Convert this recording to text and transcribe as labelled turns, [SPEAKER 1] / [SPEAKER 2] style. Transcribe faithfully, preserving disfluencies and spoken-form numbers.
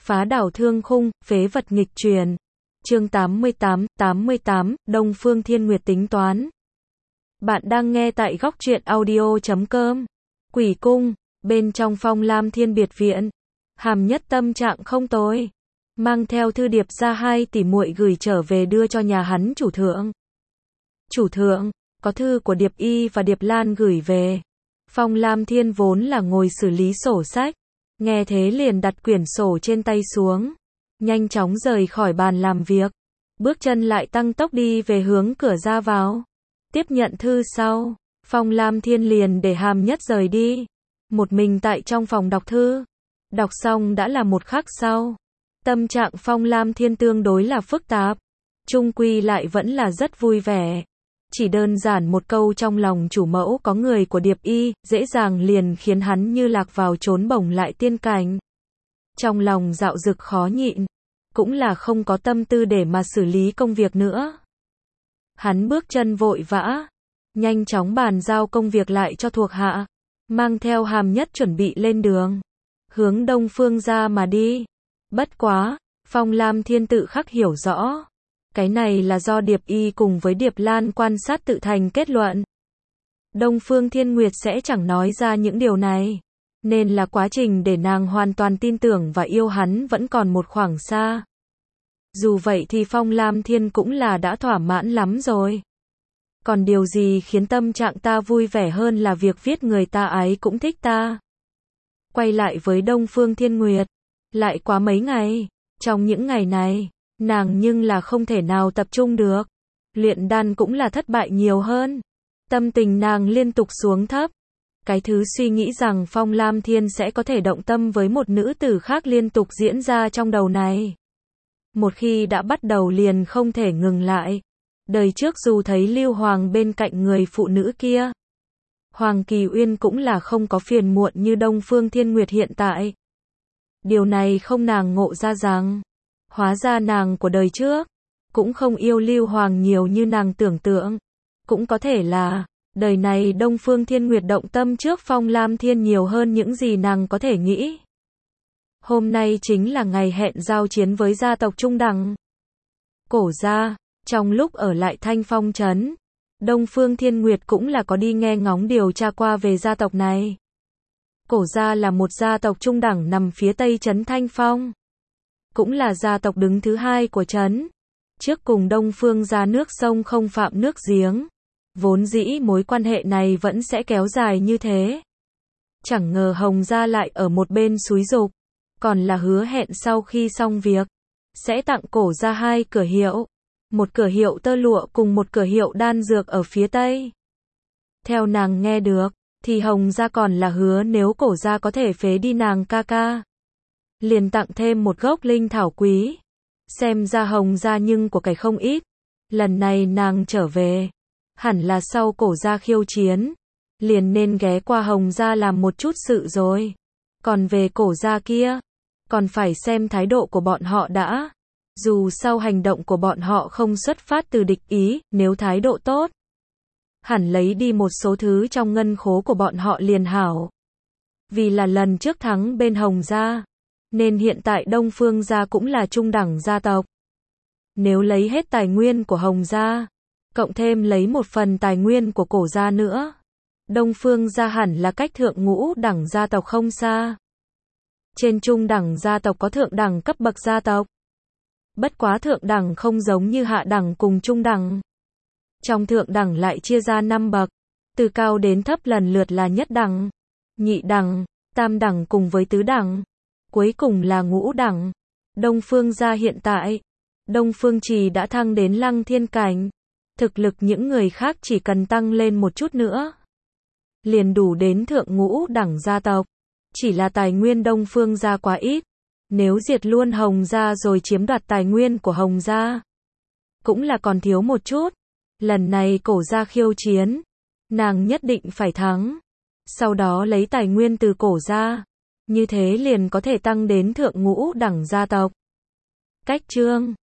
[SPEAKER 1] Phá đảo thương khung, phế vật nghịch truyền. Chương tám mươi tám, tám mươi tám, Đông Phương Thiên Nguyệt tính toán. Bạn đang nghe tại góc truyện audio chấm com. Quỷ cung, bên trong Phong Lam Thiên biệt viện, Hàm Nhất tâm trạng không tồi, mang theo thư điệp ra hai tỷ muội gửi trở về đưa cho nhà hắn chủ thượng. Chủ thượng, có thư của Điệp Y và Điệp Lan gửi về. Phong Lam Thiên vốn là ngồi xử lý sổ sách, nghe thế liền đặt quyển sổ trên tay xuống, nhanh chóng rời khỏi bàn làm việc, bước chân lại tăng tốc đi về hướng cửa ra vào. Tiếp nhận thư sau, Phong Lam Thiên liền để Hàm Nhất rời đi, một mình tại trong phòng đọc thư. Đọc xong đã là một khắc sau. Tâm trạng Phong Lam Thiên tương đối là phức tạp, chung quy lại vẫn là rất vui vẻ. Chỉ đơn giản một câu trong lòng chủ mẫu có người của Điệp Y, dễ dàng liền khiến hắn như lạc vào chốn bổng lại tiên cảnh. Trong lòng dạo dực khó nhịn, cũng là không có tâm tư để mà xử lý công việc nữa. Hắn bước chân vội vã, nhanh chóng bàn giao công việc lại cho thuộc hạ, mang theo Hàm Nhất chuẩn bị lên đường, hướng Đông Phương ra mà đi. Bất quá, Phong Lam Thiên tự khắc hiểu rõ, cái này là do Điệp Y cùng với Điệp Lan quan sát tự thành kết luận. Đông Phương Thiên Nguyệt sẽ chẳng nói ra những điều này, nên là quá trình để nàng hoàn toàn tin tưởng và yêu hắn vẫn còn một khoảng xa. Dù vậy thì Phong Lam Thiên cũng là đã thỏa mãn lắm rồi. Còn điều gì khiến tâm trạng ta vui vẻ hơn là việc viết người ta ấy cũng thích ta. Quay lại với Đông Phương Thiên Nguyệt, lại quá mấy ngày, trong những ngày này, nàng nhưng là không thể nào tập trung được. Luyện đan cũng là thất bại nhiều hơn. Tâm tình nàng liên tục xuống thấp. Cái thứ suy nghĩ rằng Phong Lam Thiên sẽ có thể động tâm với một nữ tử khác liên tục diễn ra trong đầu này. Một khi đã bắt đầu liền không thể ngừng lại. Đời trước dù thấy Lưu Hoàng bên cạnh người phụ nữ kia, Hoàng Kỳ Uyên cũng là không có phiền muộn như Đông Phương Thiên Nguyệt hiện tại. Điều này không nàng ngộ ra rằng, hóa ra nàng của đời trước cũng không yêu Lưu Hoàng nhiều như nàng tưởng tượng. Cũng có thể là đời này Đông Phương Thiên Nguyệt động tâm trước Phong Lam Thiên nhiều hơn những gì nàng có thể nghĩ. Hôm nay chính là ngày hẹn giao chiến với gia tộc Trung Đẳng, Cổ gia. Trong lúc ở lại Thanh Phong trấn, Đông Phương Thiên Nguyệt cũng là có đi nghe ngóng điều tra qua về gia tộc này. Cổ gia là một gia tộc trung đẳng nằm phía tây trấn Thanh Phong, cũng là gia tộc đứng thứ hai của trấn. Trước cùng Đông Phương gia nước sông không phạm nước giếng, vốn dĩ mối quan hệ này vẫn sẽ kéo dài như thế. Chẳng ngờ Hồng gia lại ở một bên xúi giục, còn là hứa hẹn sau khi xong việc sẽ tặng Cổ gia hai cửa hiệu, một cửa hiệu tơ lụa cùng một cửa hiệu đan dược ở phía tây. Theo nàng nghe được, thì Hồng gia còn là hứa nếu Cổ gia có thể phế đi nàng ca ca, liền tặng thêm một gốc linh thảo quý. Xem ra Hồng gia nhưng của cải không ít. Lần này nàng trở về, hẳn là sau Cổ gia khiêu chiến, liền nên ghé qua Hồng gia làm một chút sự rồi. Còn về Cổ gia kia, còn phải xem thái độ của bọn họ đã. Dù sau hành động của bọn họ không xuất phát từ địch ý, nếu thái độ tốt, hẳn lấy đi một số thứ trong ngân khố của bọn họ liền hảo. Vì là lần trước thắng bên Hồng gia, nên hiện tại Đông Phương gia cũng là trung đẳng gia tộc. Nếu lấy hết tài nguyên của Hồng gia, cộng thêm lấy một phần tài nguyên của Cổ gia nữa, Đông Phương gia hẳn là cách thượng ngũ đẳng gia tộc không xa. Trên trung đẳng gia tộc có thượng đẳng cấp bậc gia tộc. Bất quá thượng đẳng không giống như hạ đẳng cùng trung đẳng. Trong thượng đẳng lại chia ra năm bậc, từ cao đến thấp lần lượt là nhất đẳng, nhị đẳng, tam đẳng cùng với tứ đẳng. Cuối cùng là ngũ đẳng. Đông Phương gia hiện tại, Đông Phương Trì đã thăng đến Lăng Thiên cảnh. Thực lực những người khác chỉ cần tăng lên một chút nữa, liền đủ đến thượng ngũ đẳng gia tộc. Chỉ là tài nguyên Đông Phương gia quá ít. Nếu diệt luôn Hồng gia rồi chiếm đoạt tài nguyên của Hồng gia, cũng là còn thiếu một chút. Lần này Cổ gia khiêu chiến, nàng nhất định phải thắng. Sau đó lấy tài nguyên từ Cổ gia, như thế liền có thể tăng đến thượng ngũ đẳng gia tộc. Cách chương